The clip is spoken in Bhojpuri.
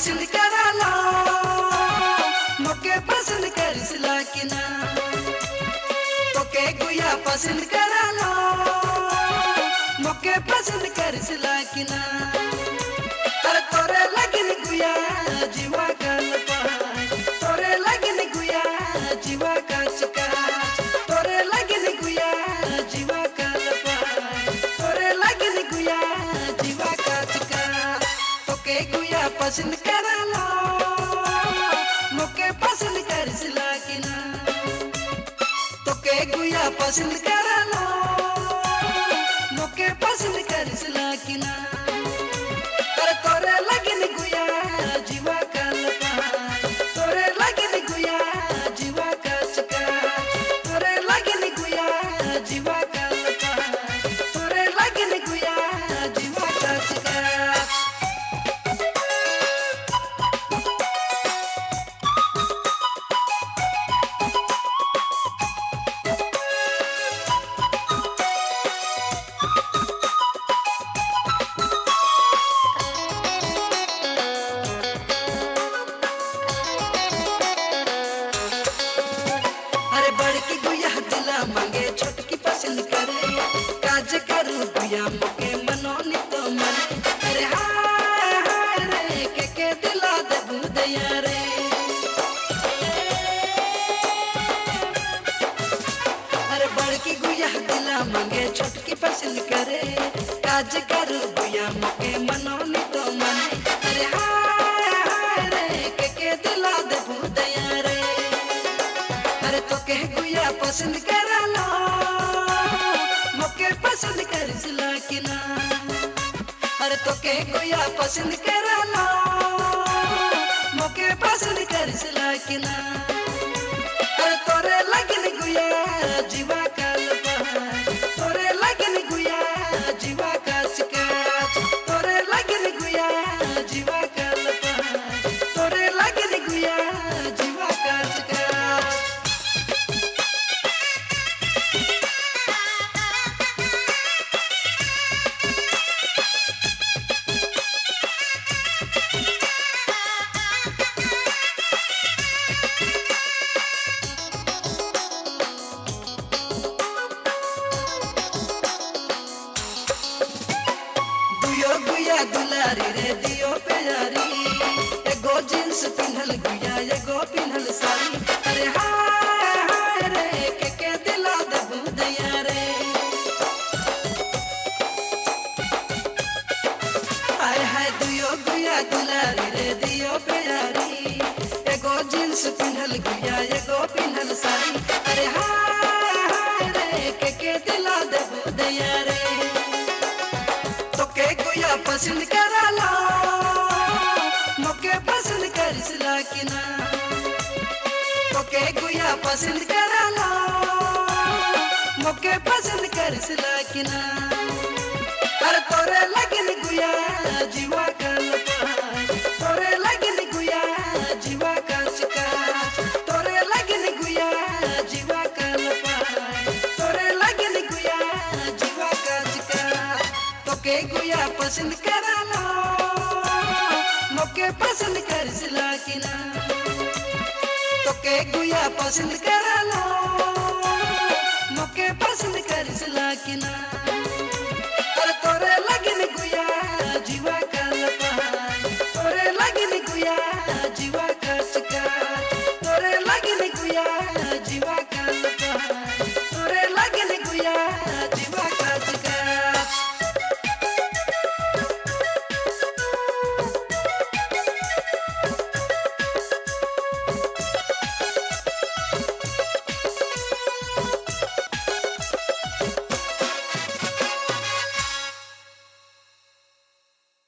पसंद करालो मोके पसंद करिसला कि ना तोके गुया पसंद करालो मोके पसंद करिसला कि ना अरे तोरे लगन गुया जीवा गल पाए तोरे लगन गुया जीवा का चका तोरे लगन गुया जीवा गल पाए तोरे लगन गुया जीवा का चका तोके गुया पसंद करालो मोके पसंद करिसला कि ना तोके गुया पसंद करालो मोके पसंद करिसला कि ना अरे तोरे लगन गुया जीवा कल पाए तोरे लगन गुया जीवा का चका तोरे लगन गुया जीवा कल पाए तोरे लगन गुया जीवा का चका अरे बड़की गुया दिला मांगे छोटकी पसंद करे काज करू गुया मोके मनोनी तो मने अरे हाय हाय रे के दिला दे बुदया रे अरे बड़की गुया दिला मांगे छोटकी पसंद करे काज करू गुया मोके मनोनी तो मने अरे हाय हाय रे के दिला दे बुदया रे अरे तो कह गुया पसंद करालो मोके पसंद करिसला कि ना अरे तो कह गुया पसंद करालो मोके पसंद करिसला कि ना अरे तोरे लगन गुया जीवा कल पाए तोरे लगन गुया जीवा का चकाच तोरे लगन गुया जीवा कल पाए तोरे लगन गुया जीवा का चकाच दुयो गुया दुलारी रे दियो प्यारी एगो जींस पिन्हल गुया एगो पिन्हल साड़ी अरे हाय हाय रे के दिला दे बुदया रे हाय हाय दुयो गुया दुलारी रे दियो प्यारी एगो जींस पिन्हल गुया एगो पिन्हल साड़ी अरे हाय हाय रे के दिला दे बुदया रे तोके गुया पसंद करालो मोके पसंद करिसला कि ना तोके गुया पसंद करालो मोके पसंद करिसला कि ना अरे तोरे लगन गुया जीवा कल पाए तोरे लगन गुया जीवा का चका तोरे लगन गुया जीवा कल पाए तोरे लगन गुया जीवा का चका तोके गुया पसंद करालो मोके पसंद करिसला कि ना तोके गुया पसंद करालो